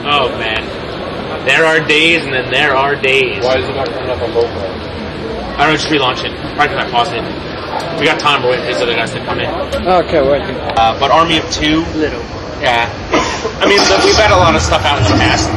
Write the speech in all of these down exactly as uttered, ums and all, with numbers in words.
Oh man, there are days, and then there are days. Why is it not coming up on local? I don't know, just relaunch it. Probably because I paused it. We got time. We're waiting for these other guys to come in. Okay, waiting. Uh, but Army of Two, Little. yeah. I mean, we've had a lot of stuff out in the past.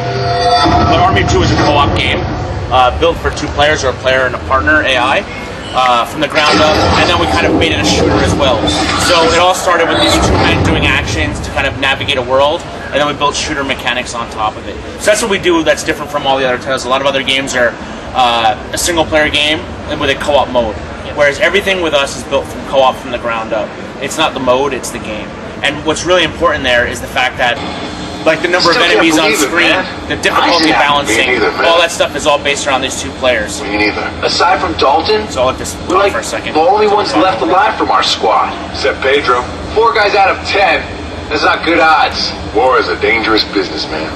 But Army of Two is a co-op game uh, built for two players, or a player and a partner A I. Uh, from the ground up, and then we kind of made it a shooter as well. So it all started with these two men doing actions to kind of navigate a world, and then we built shooter mechanics on top of it. So that's what we do that's different from all the other titles. A lot of other games are uh, a single player game with a co-op mode, whereas everything with us is built from co-op from the ground up. It's not the mode, it's the game. And what's really important there is the fact that like the number Still of enemies on can't believe it, screen, man. the difficulty I- balancing, Me neither, man. all that stuff is all based around these two players. Me neither. Aside from Dalton, So I'll let this we're talk like for a second. the only ones left alive from our squad. Except Pedro. Four guys out of ten. That's not good odds. War is a dangerous business, man.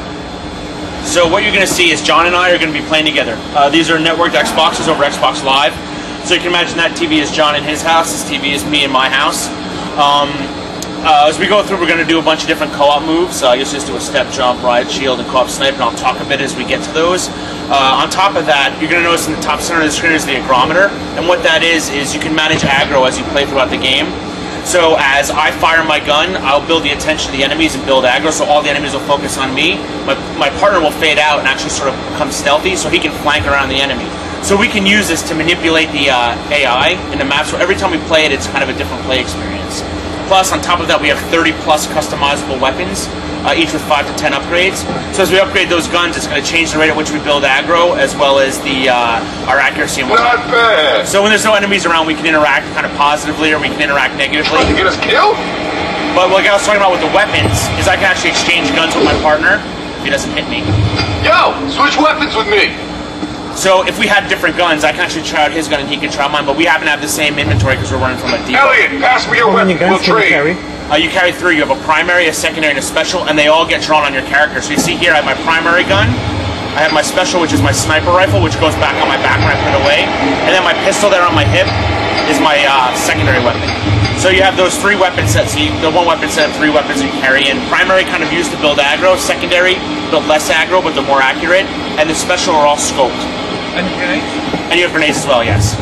So what you're going to see is John and I are going to be playing together. Uh, these are networked Xboxes over Xbox Live. So you can imagine that T V is John in his house, this T V is me in my house. Um, uh, as we go through, we're going to do a bunch of different co-op moves. Uh, you'll just do a step, jump, ride, shield, and co-op snipe, and I'll talk a bit as we get to those. Uh, on top of that, you're going to notice in the top center of the screen is the agrometer. And what that is, is you can manage aggro as you play throughout the game. So as I fire my gun, I'll build the attention of the enemies and build aggro, so all the enemies will focus on me. My, my partner will fade out and actually sort of become stealthy, so he can flank around the enemy. So we can use this to manipulate the uh, A I in the map, so every time we play it, it's kind of a different play experience. Plus, on top of that, we have thirty plus customizable weapons, uh, each with five to ten upgrades. So as we upgrade those guns, it's going to change the rate at which we build aggro, as well as the uh, our accuracy and whatnot. Not bad. So when there's no enemies around, we can interact kind of positively, or we can interact negatively. Trying to get us killed? But like I was talking about with the weapons, is I can actually exchange guns with my partner if he doesn't hit me. Yo, switch weapons with me. So if we had different guns, I can actually try out his gun and he can try out mine, but we happen to have the same inventory because we're running from a depot. Elliot, pass me your How many weapon. We'll guns can you trade. carry? Uh, you carry three. You have a primary, a secondary, and a special, and they all get drawn on your character. So you see here, I have my primary gun, I have my special, which is my sniper rifle, which goes back on my back when I put it away, and then my pistol there on my hip is my uh, secondary weapon. So you have those three weapon sets. So you, the one weapon set of three weapons you carry in. Primary kind of used to build aggro, secondary build less aggro, but they're more accurate, and the special are all scoped. And grenades? And you have grenades as well, yes.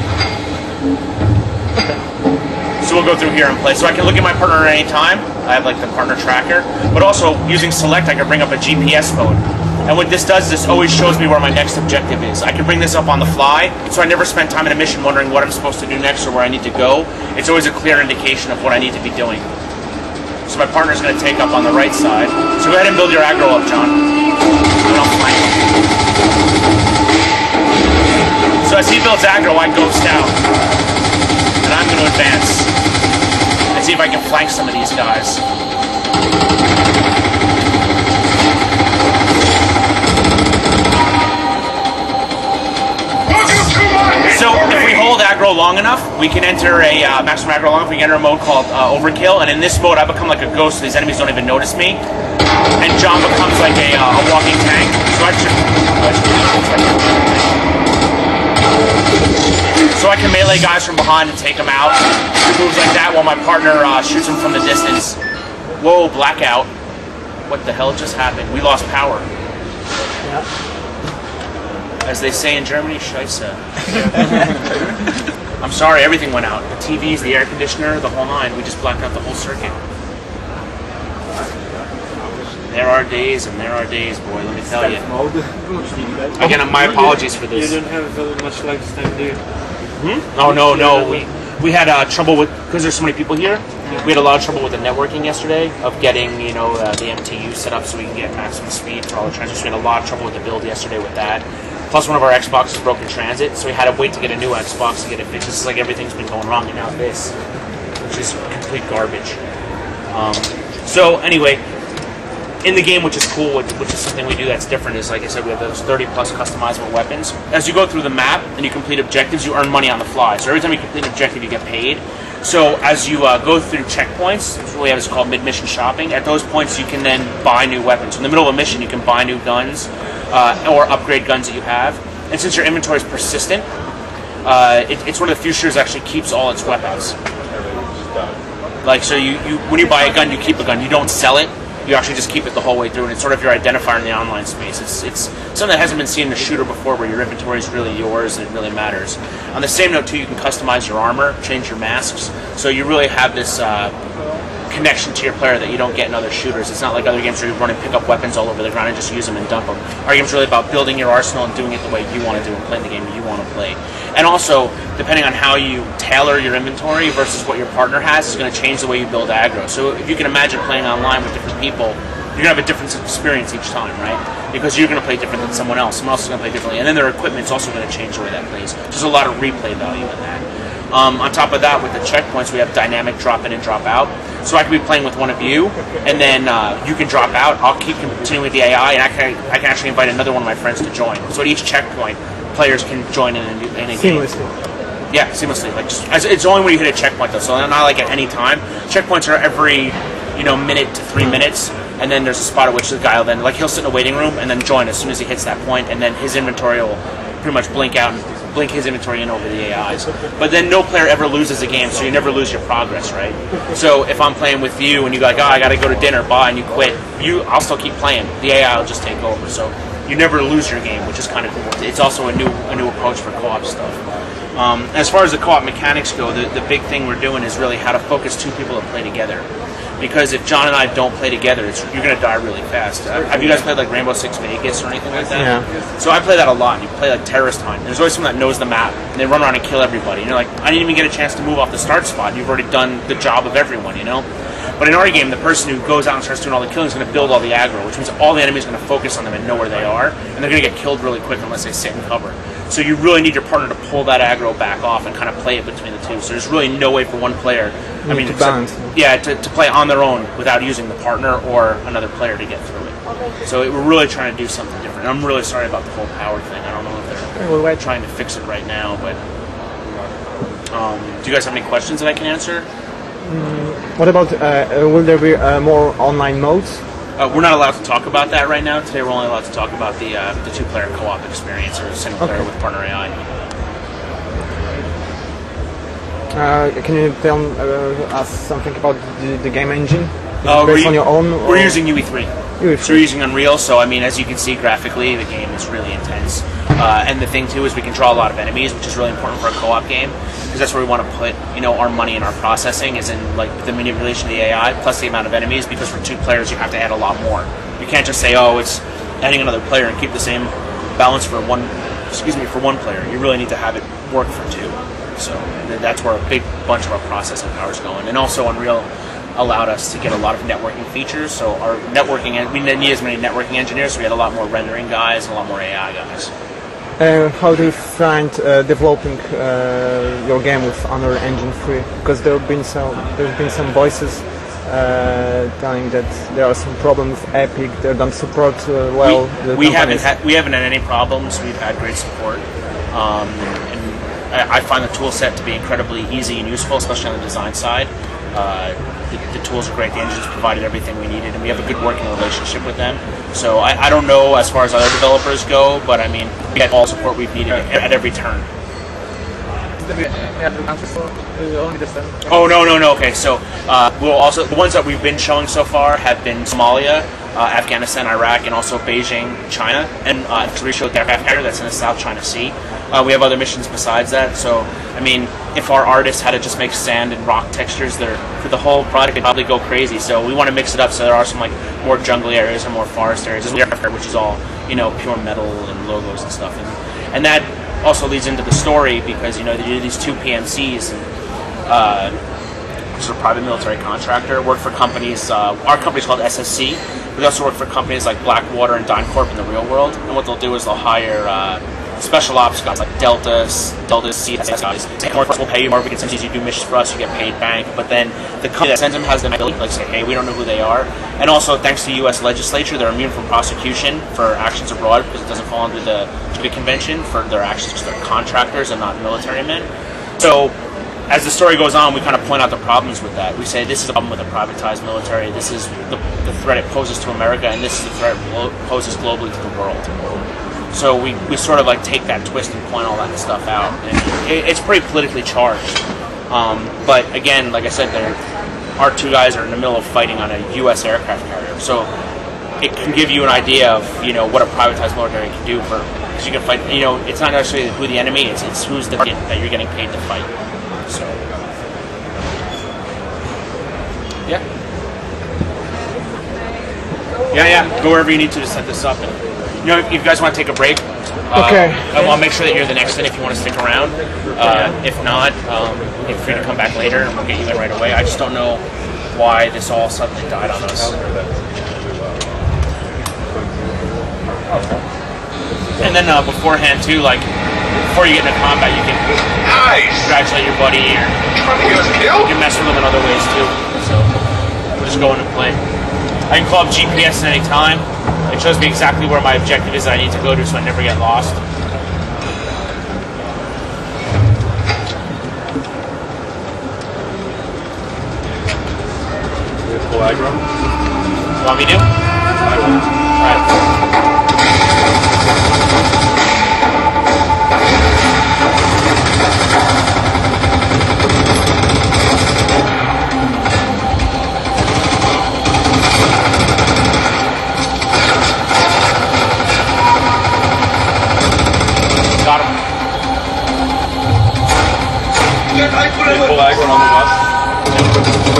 So we'll go through here and play. So I can look at my partner at any time. I have like the partner tracker. But also, using select, I can bring up a G P S mode. And what this does, this always shows me where my next objective is. I can bring this up on the fly, so I never spend time in a mission wondering what I'm supposed to do next or where I need to go. It's always a clear indication of what I need to be doing. So my partner's going to take up on the right side. So go ahead and build your aggro up, John. And I'll flank him. So as he builds aggro, I ghost out. And I'm going to advance. And see if I can flank some of these guys. So if we hold aggro long enough, we can enter a uh, maximum aggro long enough, we can enter a mode called uh, overkill. And in this mode, I become like a ghost, so these enemies don't even notice me. And John becomes like a, uh, a walking tank. So I should... So I can melee guys from behind and take them out. Moves like that while my partner uh, shoots them from the distance. Whoa, blackout. What the hell just happened? We lost power. Yeah. As they say in Germany, Scheisse. I'm sorry, everything went out. The T Vs, the air conditioner, the whole nine. We just blacked out the whole circuit. There are days and there are days, boy, let me tell you. Again, my apologies for this. You don't have very much like this time, do you? Hmm? Oh, no, no. We we had uh, trouble with, because there's so many people here, we had a lot of trouble with the networking yesterday of getting, you know, uh, the M T U set up so we can get maximum speed for all the transfers. We had a lot of trouble with the build yesterday with that. Plus, one of our Xboxes broke in transit, so we had to wait to get a new Xbox to get it fixed. This is like everything's been going wrong, and now this, which is complete garbage. Um, so, anyway, in the game, which is cool, which, which is something we do that's different, is like I said, we have those thirty plus customizable weapons. As you go through the map and you complete objectives, you earn money on the fly. So every time you complete an objective, you get paid. So as you uh, go through checkpoints, which we have is called mid-mission shopping, at those points you can then buy new weapons. So in the middle of a mission, you can buy new guns uh, or upgrade guns that you have. And since your inventory is persistent, uh, it, it's one of the few shooters that actually keeps all its weapons. Like, so you, you when you buy a gun, you keep a gun. You don't sell it. you actually just keep it the whole way through, and it's sort of your identifier in the online space. It's it's something that hasn't been seen in a shooter before, where your inventory is really yours and it really matters. On the same note, too, you can customize your armor, change your masks, so you really have this uh, connection to your player that you don't get in other shooters. It's not like other games where you run and pick up weapons all over the ground and just use them and dump them. Our game's really about building your arsenal and doing it the way you want to do and playing the game you want to play. And also, depending on how you tailor your inventory versus what your partner has, is going to change the way you build aggro. So if you can imagine playing online with different people, you're going to have a different experience each time, right? Because you're going to play different than someone else. Someone else is going to play differently. And then their equipment's also going to change the way that plays. There's a lot of replay value in that. Um, on top of that, with the checkpoints, we have dynamic drop in and drop out. So I could be playing with one of you, and then uh, you can drop out. I'll keep continuing with the A I, and I can I can actually invite another one of my friends to join. So at each checkpoint, players can join in a, in a game. Seamlessly. Yeah, seamlessly. Like just, as, it's only when you hit a checkpoint though, so not like at any time. Checkpoints are every you know minute to three minutes, and then there's a spot at which the guy will then like he'll sit in a waiting room and then join as soon as he hits that point, and then his inventory will pretty much blink out and blink his inventory in over the A Is. But then no player ever loses a game, so you never lose your progress, right? So if I'm playing with you and you go like, oh, I gotta go to dinner, bye, and you quit, you I'll still keep playing. The A I will just take over. So you never lose your game, which is kind of cool. It's also a new a new approach for co-op stuff. Um, as far as the co-op mechanics go, the, the big thing we're doing is really how to focus two people to play together. Because if John and I don't play together, it's, you're going to die really fast. Uh, have you guys played like Rainbow Six Vegas or anything like that? Yeah. So I play that a lot. You play like Terrorist Hunt. There's always someone that knows the map, and they run around and kill everybody. And you're like, I didn't even get a chance to move off the start spot. You've already done the job of everyone, you know? But in our game, the person who goes out and starts doing all the killing is going to build all the aggro, which means all the enemies are going to focus on them and know where they are, and they're going to get killed really quick unless they sit in cover. So you really need your partner to pull that aggro back off and kind of play it between the two. So there's really no way for one player, I mean, to except, balance. yeah, to, to play on their own without using the partner or another player to get through it. So it, we're really trying to do something different. I'm really sorry about the whole power thing. I don't know if they're Well, wait. trying to fix it right now, but um, do you guys have any questions that I can answer? What about, uh, will there be uh, more online modes? Uh, we're not allowed to talk about that right now. Today we're only allowed to talk about the uh, the two-player co-op experience or single player Okay. with partner A I. Uh, can you tell uh, us something about the, the game engine? Is Uh, it we're based on u- your own? We're or- using U E three. U E So three. we're using Unreal, so I mean, as you can see graphically, the game is really intense. Uh, and the thing too is we can draw a lot of enemies, which is really important for a co-op game, because that's where we want to put, you know, our money and our processing is in like the manipulation of the A I plus the amount of enemies. Because for two players, you have to add a lot more. You can't just say, oh, it's adding another player and keep the same balance for one. Excuse me, for one player. You really need to have it work for two. So th- that's where a big bunch of our processing power is going. And also Unreal allowed us to get a lot of networking features. So our networking, en- we didn't need as many networking engineers, so we had a lot more rendering guys and a lot more A I guys. Uh, how do you find uh, developing uh, your game with Unreal Engine three? Because there have been some, there have been some voices uh, telling that there are some problems with Epic. They don't support uh, well we, the we haven't companies. had we haven't had any problems. We've had great support, um, and I, I find the tool set to be incredibly easy and useful, especially on the design side. Uh, the, the tools are great. The engine's provided everything we needed, and we have a good working relationship with them. So I, I don't know as far as other developers go, but I mean, we get all support we've needed at, at every turn. Oh no no no! Okay, so uh, we'll also the ones that we've been showing so far have been Somalia, uh, Afghanistan, Iraq, and also Beijing, China, and uh, we showed the aircraft carrier that's in the South China Sea. Uh, we have other missions besides that. So I mean, if our artists had to just make sand and rock textures, they're for the whole product, they'd probably go crazy. So we want to mix it up. So there are some like more jungly areas or more forest areas. There's the aircraft carrier, which is all you know pure metal and logos and stuff, and and that also leads into the story because you know they do these two P M Cs and uh, which is a private military contractor, work for companies. Uh, our company's called S S C. We also work for companies like Blackwater and DynCorp in the real world. And what they'll do is they'll hire uh, special ops guys like Deltas, Deltas, C S S guys. Take more, we'll pay you more. We can send you do missions for us. You get paid bank. But then the company that sends them has the ability, like say, hey, we don't know who they are. And also, thanks to the U S legislature, they're immune from prosecution for actions abroad because it doesn't fall under the Geneva Convention for their actions because they're contractors and not military men. So as the story goes on, we kind of point out the problems with that. We say this is a problem with a privatized military, this is the, the threat it poses to America, and this is the threat it poses globally to the world. So we, we sort of like take that twist and point all that stuff out. And it, it's pretty politically charged. Um, but again, like I said, they're, our two guys are in the middle of fighting on a U S aircraft carrier. So it can give you an idea of, you know, what a privatized military can do for, because you can fight, you know, it's not necessarily who the enemy is, it's who's the target that you're getting paid to fight. So, yeah. Yeah, yeah, go wherever you need to to set this up. And, you know, if you guys want to take a break, uh, Okay. I'll make sure that you're the next in if you want to stick around. Uh, if not, um, feel free to come back later and we'll get you in right away. I just don't know why this all suddenly died on us. And then uh, beforehand too, like before you get into combat, you can Nice! congratulate your buddy or Trying to get us you killed? can mess with them in other ways too. So we'll just go in and play. I can call up G P S at any time. It shows me exactly where my objective is that I need to go to, so I never get lost. Full aggro? Want me to? Alright. Got him. Full aggro on the left.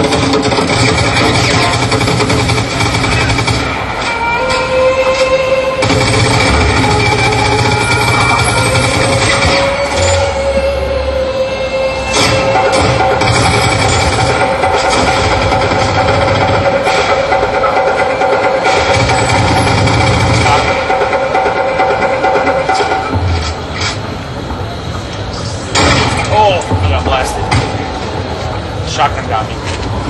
Oh, I got blasted. Shotgun got me.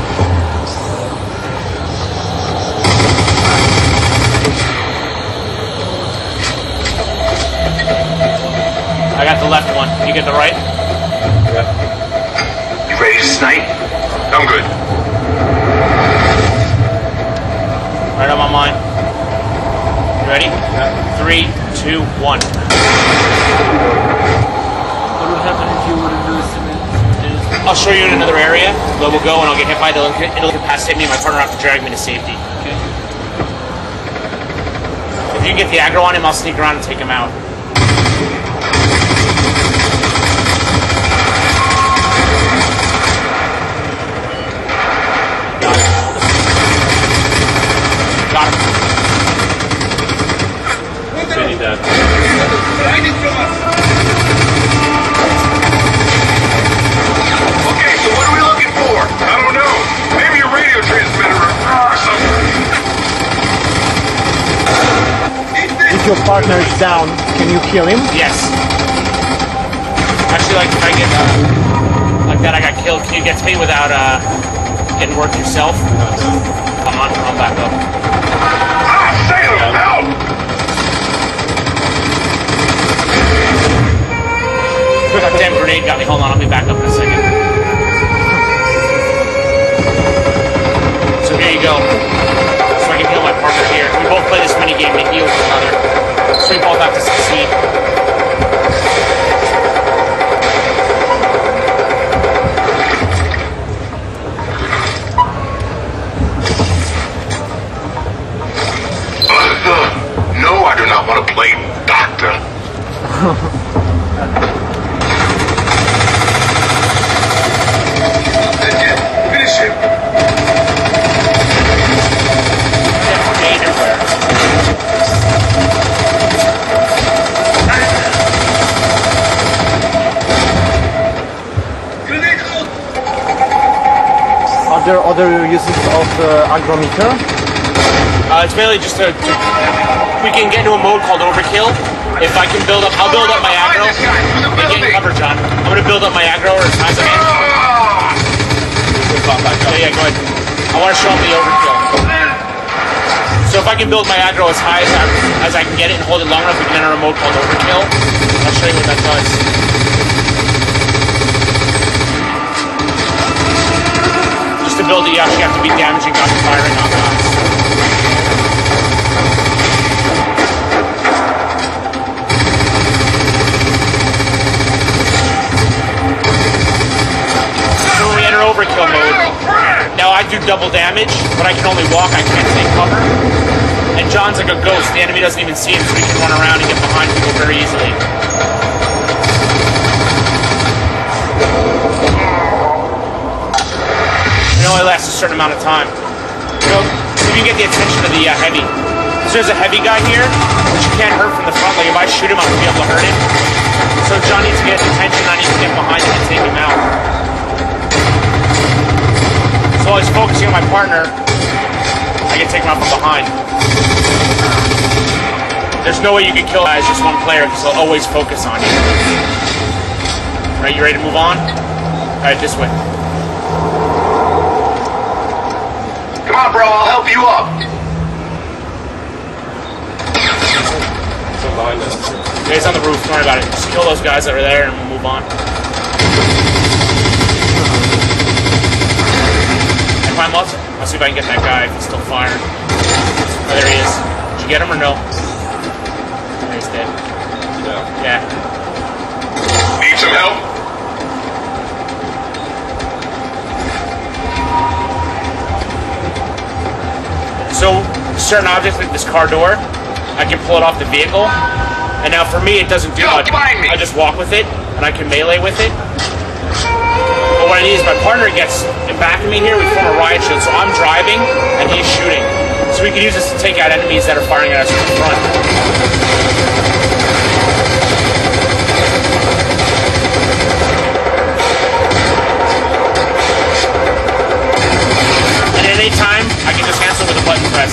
I got the left one. You get the right? You ready to snipe? I'm good. Right on my mind. You ready? Three, two, one. What would happen if you were to do this? I'll show you in another area where we'll go and I'll get hit by it. It'll, it'll incapacitate me and my partner will have to drag me to safety. Okay. If you can get the aggro on him, I'll sneak around and take him out. Got him. Got him. Benny dead. Okay, so what are we looking for? I don't know. Maybe a radio transmitter or something. If your partner is down, can you kill him? Yes. Actually, like if I get uh, like that, I got killed. Can you get to me without uh, getting worked yourself? Come on, I'll back up. Ah, Salem, help! That damn grenade got me. Hold on, I'll be back up in a second. So here you go. So I can heal my partner here. We both play this mini game to heal one another. So we both have to succeed. Uh, no, I do not want to play doctor. Finish him. Yeah, grenade everywhere. Are there other uses of uh, agrometer? Uh, it's mainly just to, to we can get into a mode called overkill. If I can build up, I'll build up my aggro. Hey, get in cover, John. I'm gonna build up my aggro as high as I can. Yeah, yeah, go ahead. I want to show them the overkill. So if I can build my aggro as high as I, as I can get it and hold it long enough, we can enter a mode called overkill. I'll show you what that does. Just to build it, you actually have to be damaging guns and firing on guns. So when we enter overkill mode, now I do double damage. damage, but I can only walk, I can't take cover. And John's like a ghost. The enemy doesn't even see him, so he can run around and get behind people very easily. It only lasts a certain amount of time. You know, so you can get the attention of the uh, heavy. So there's a heavy guy here, which you can't hurt from the front. Like if I shoot him, I'm gonna be able to hurt him. So John needs to get his attention, I need to get behind him and take him out. So while he's focusing on my partner, I can take him out from behind. There's no way you can kill guys just one player because they'll always focus on you. Right, you ready to move on? Alright, this way. Come on, bro, I'll help you up. Still behind us. Yeah, he's on the roof, don't worry about it. Just kill those guys that are there and we'll move on. I climb up. I'll see if I can get that guy if he's still firing. Oh, there he is. Did you get him or no? Oh, he's dead. Yeah. Yeah. Need some help? So, certain objects like this car door, I can pull it off the vehicle. And now for me, it doesn't do Yo, much. find me. I just walk with it, and I can melee with it. But what I need is my partner gets in back of me here, we form a riot shield. So I'm driving, and he's shooting. So we can use this to take out enemies that are firing at us from the front. And at any time, I can just cancel with a button press.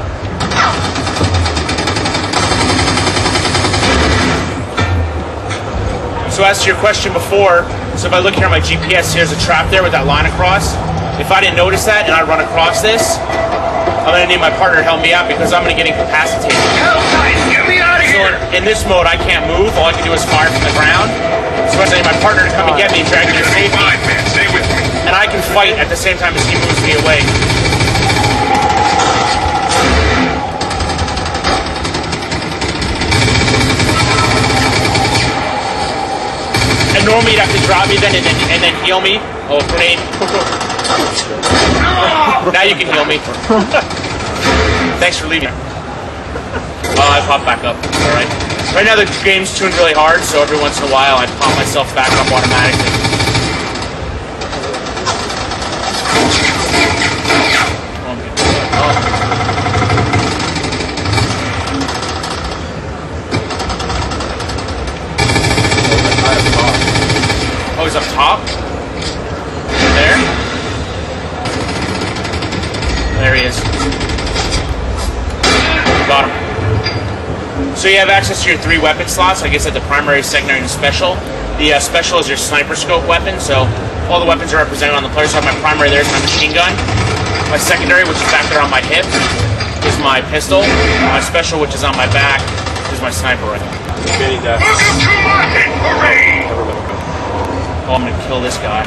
So as to your question before, so if I look here on my G P S, here's a trap there with that line across. If I didn't notice that and I run across this, I'm gonna need my partner to help me out because I'm gonna get incapacitated. Hell tight! Get me out of So here! in this mode, I can't move. All I can do is fire from the ground. So I need my partner to come and get me and drag me to You're safety. fine, man. Stay with me. And I can fight at the same time as he moves me away. And normally you'd have to drop me then and then, and then heal me. Oh, grenade. Now you can heal me. Thanks for leaving. Oh, I pop back up. Alright. Right now the game's tuned really hard, so every once in a while I pop myself back up automatically. Oh, he's up top? There? There he is. Got him. So you have access to your three weapon slots, I guess at the primary, secondary, and special. The uh, special is your sniper scope weapon, so all the weapons are represented on the player. So I have my primary there is my machine gun. My secondary, which is back there on my hip, is my pistol. My special, which is on my back, is my sniper rifle. Getting that. Welcome to my hit parade! Never let it go. Oh, I'm gonna kill this guy.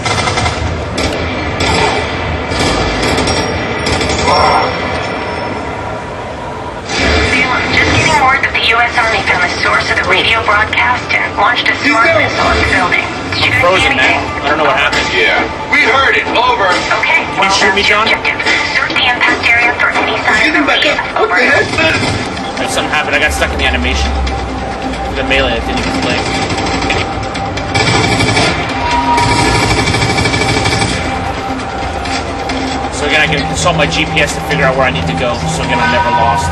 Just getting word that the U S Army found the source of the radio broadcast and launched a smart missile at the building. Did you guys Frozen, see man. anything? I don't know what happened. Yeah, we heard it. Over. Okay, Can you shoot me, John? objective. Search the impact area for any signs of relief. Over. Like something happened. I got stuck in the animation. The melee, I didn't even play. So again, I can consult my G P S to figure out where I need to go. So again, I'm never lost.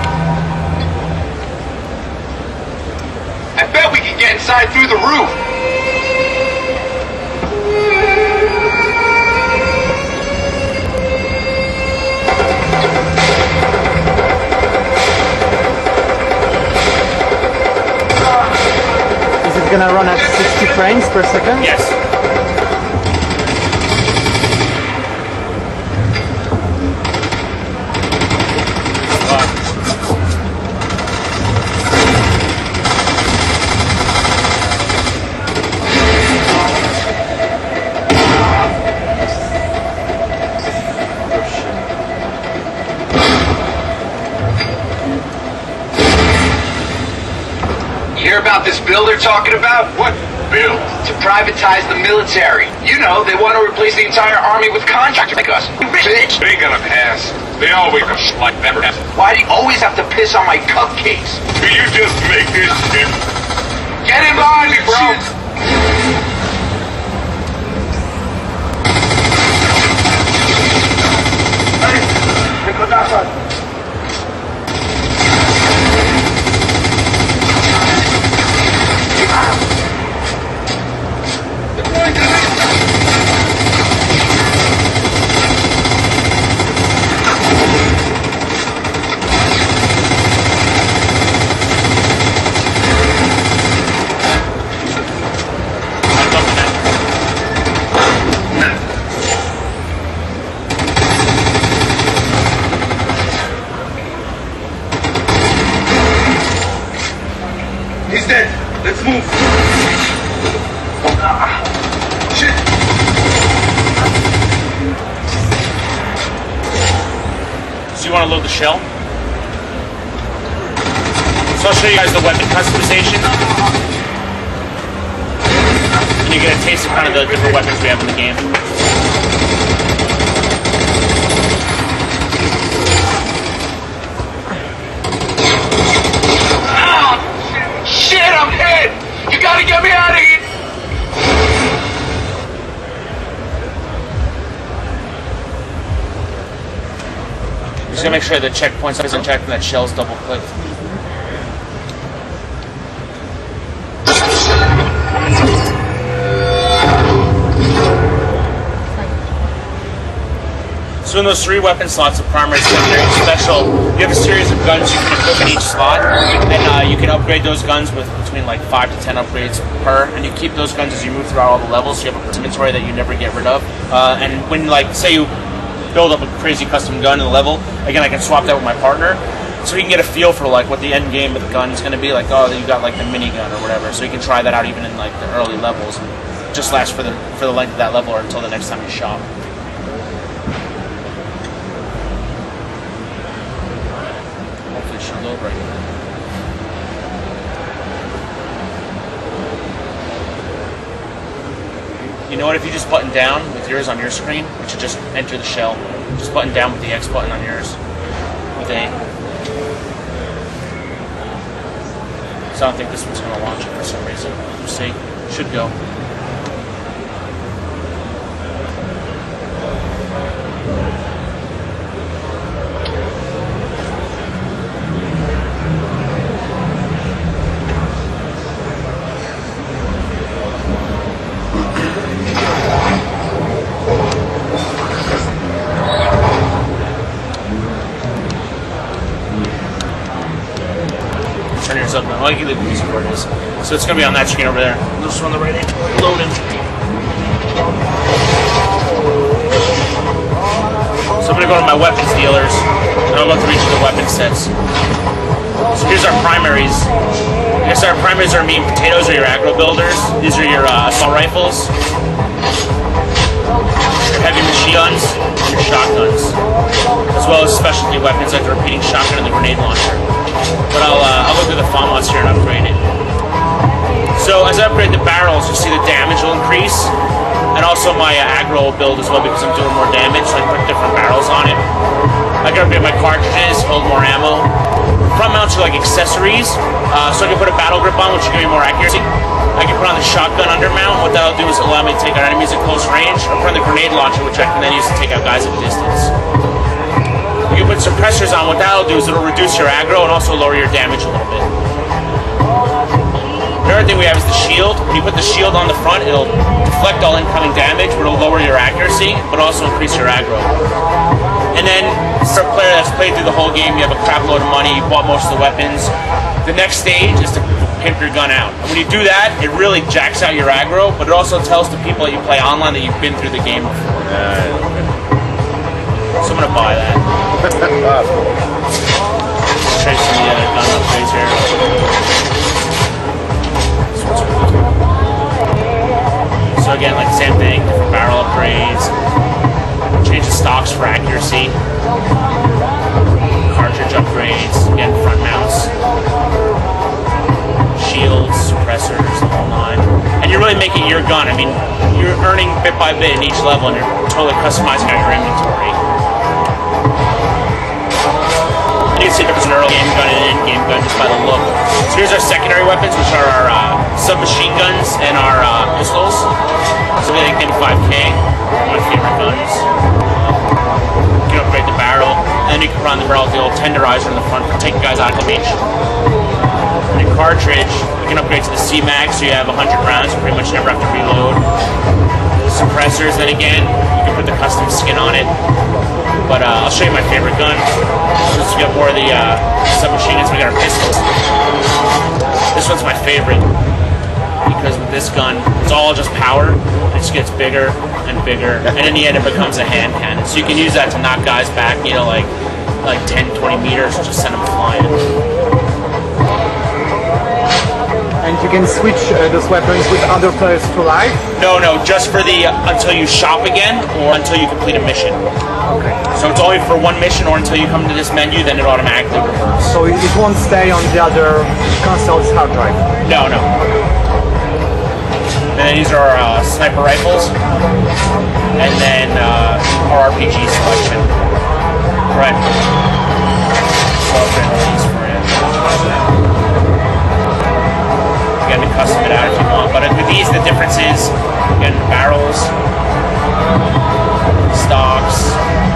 I bet we can get inside through the roof. Is it gonna run at sixty frames per second? Yes. You hear about this bill they're talking about? What? build? To privatize the military. You know, they want to replace the entire army with contractors like us. You bitch! They ain't gonna pass. They always come like that. Why do you always have to piss on my cupcakes? Do you just make this shit? Get in line, me, bro! Hey, look outside. He's dead. Let's move. Ah, shit. So you want to load the shell? So I'll show you guys the weapon customization. And you get a taste of kind of the different weapons we have in the game. Shit, I'm hit! You gotta get me out of here! Just gotta make sure the checkpoints isn't checked and that shell's double clicked. So in those three weapon slots, the primary, secondary, special, you have a series of guns you can equip in each slot, and uh, you can upgrade those guns with between like five to ten upgrades per, and you keep those guns as you move throughout all the levels, so you have an inventory that you never get rid of. Uh, and when, like, say you build up a crazy custom gun in the level, again, I can swap that with my partner, so you can get a feel for like what the end game of the gun is going to be. Like, oh, you got like the minigun or whatever, so you can try that out even in like the early levels, and just last for the for the length of that level or until the next time you shop. Hopefully, it should load right now. You know what? If you just button down with yours on your screen, it should just enter the shell. Just button down with the X button on yours with A. So I don't think this one's going to launch it for some reason. We'll see. Should go. Turn yours up now. Oh, you can leave the music where it is. So it's going to be on that screen over there. This one on the right hand. Loading. So I'm going to go to my weapons dealers, and I'll look through each of the weapon sets. So here's our primaries. I guess our primaries are meat and potatoes, or your aggro builders. These are your uh, assault rifles, your heavy machine guns, and your shotguns, as well as specialty weapons like the repeating shotgun and the grenade launcher. But I'll, uh, I'll go through the FAMAS here and upgrade it. So as I upgrade the barrels, you see the damage will increase, and also my uh, aggro will build as well because I'm doing more damage, so I can put different barrels on it. I can upgrade my cartridges, hold more ammo. Front mounts are like accessories, uh, so I can put a battle grip on, which will give me more accuracy. I can put on the shotgun undermount. What that'll do is allow me to take out enemies at close range, or put on the grenade launcher, which I can then use to take out guys at distance. You can put suppressors on. What that'll do is it'll reduce your aggro and also lower your damage a little bit. The other thing we have is the shield. When you put the shield on the front, it'll deflect all incoming damage, but it'll lower your accuracy, but also increase your aggro. And then, for a player that's played through the whole game, you have a crap load of money, you bought most of the weapons. The next stage is to pimp your gun out. And when you do that, it really jacks out your aggro, but it also tells the people that you play online that you've been through the game before. So I'm going to buy that. Let's try some of the other gun upgrades here. So again, like the same thing, different barrel upgrades. Change the stocks for accuracy. Cartridge upgrades, again, front mounts. Shields, suppressors, the whole nine. And you really your gun. I mean, you're earning bit by bit in each level, and you're totally customizing out your inventory. You can see there's an early game gun and an end-game gun just by the look. So here's our secondary weapons, which are our uh, submachine guns and our uh, pistols. So we like M five K, one of my favorite guns. You can upgrade the barrel, and then you can put on the barrel with the old tenderizer in the front for taking guys out of the beach. And your cartridge, you can upgrade to the C MAX, so you have one hundred rounds, you pretty much never have to reload. Suppressors, then again, you can put the custom skin on it. But uh, I'll show you my favorite gun. Since we got more of the uh, submachine guns, we got our pistols. This one's my favorite because with this gun, it's all just power. It just gets bigger and bigger, and in the end, it becomes a hand cannon. So you can use that to knock guys back, you know, like like ten, twenty meters, and just send them flying. And you can switch uh, those weapons with other players for life? No, no, just for the uh, until you shop again or until you complete a mission. Okay. So it's only for one mission or until you come to this menu, then it automatically reverts. So it won't stay on the other console's hard drive? No, no. And then these are our uh, sniper rifles, and then uh, our R P G selection. Right. So I'll bring all these for you. Again, to custom it out if you want. But with these, the difference is, again, barrels, stocks,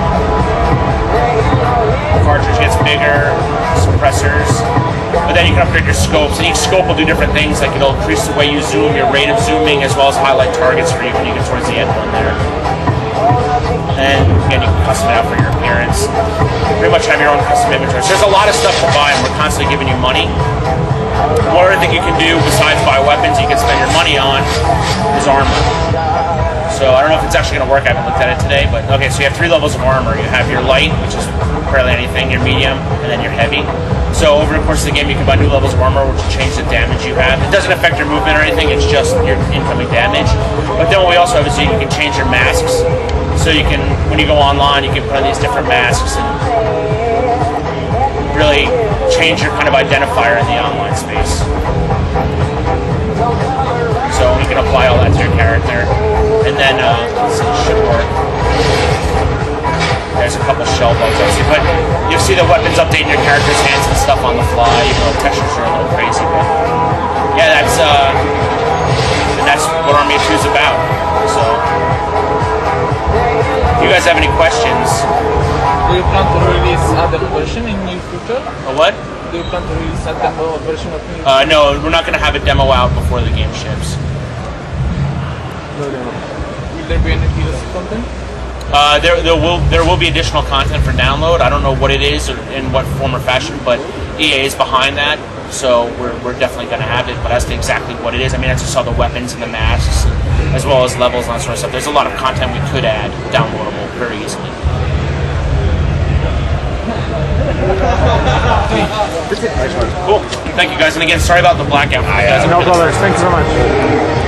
cartridge gets bigger, suppressors, but then you can upgrade your scopes, and each scope will do different things, like it'll increase the way you zoom, your rate of zooming, as well as highlight targets for you when you get towards the end one there. And again, you can custom it out for your appearance. Pretty much have your own custom inventory. So there's a lot of stuff to buy, and we're constantly giving you money. One other thing you can do besides buy weapons you can spend your money on is armor. So I don't know if it's actually going to work. I haven't looked at it today, but okay. So you have three levels of armor. You have your light, which is barely anything, your medium, and then your heavy. So over the course of the game, you can buy new levels of armor, which will change the damage you have. It doesn't affect your movement or anything. It's just your incoming damage. But then what we also have is you can change your masks. So you can, when you go online, you can put on these different masks and really change your kind of identifier in the online space. So you can apply all that to your character. And then, uh, let's see, it should work. There's a couple shell bugs, obviously, but you'll see the weapons updating your character's hands and stuff on the fly, even though the textures are a little crazy. But yeah, that's, uh, and that's what Army of Two is about. So, if you guys have any questions. Do you plan to release other version in the future? A what? Do you plan to release a demo version of it? Uh, no, we're not going to have a demo out before the game ships. Will there be any D L C content? Uh, there, there will there will be additional content for download. I don't know what it is or in what form or fashion, but E A is behind that, so we're, we're definitely going to have it. But as to exactly what it is, I mean, I just saw the weapons and the masks, as well as levels and that sort of stuff. There's a lot of content we could add downloadable very easily. Cool. Thank you guys, and again, sorry about the blackout. No problem. Thank you so much.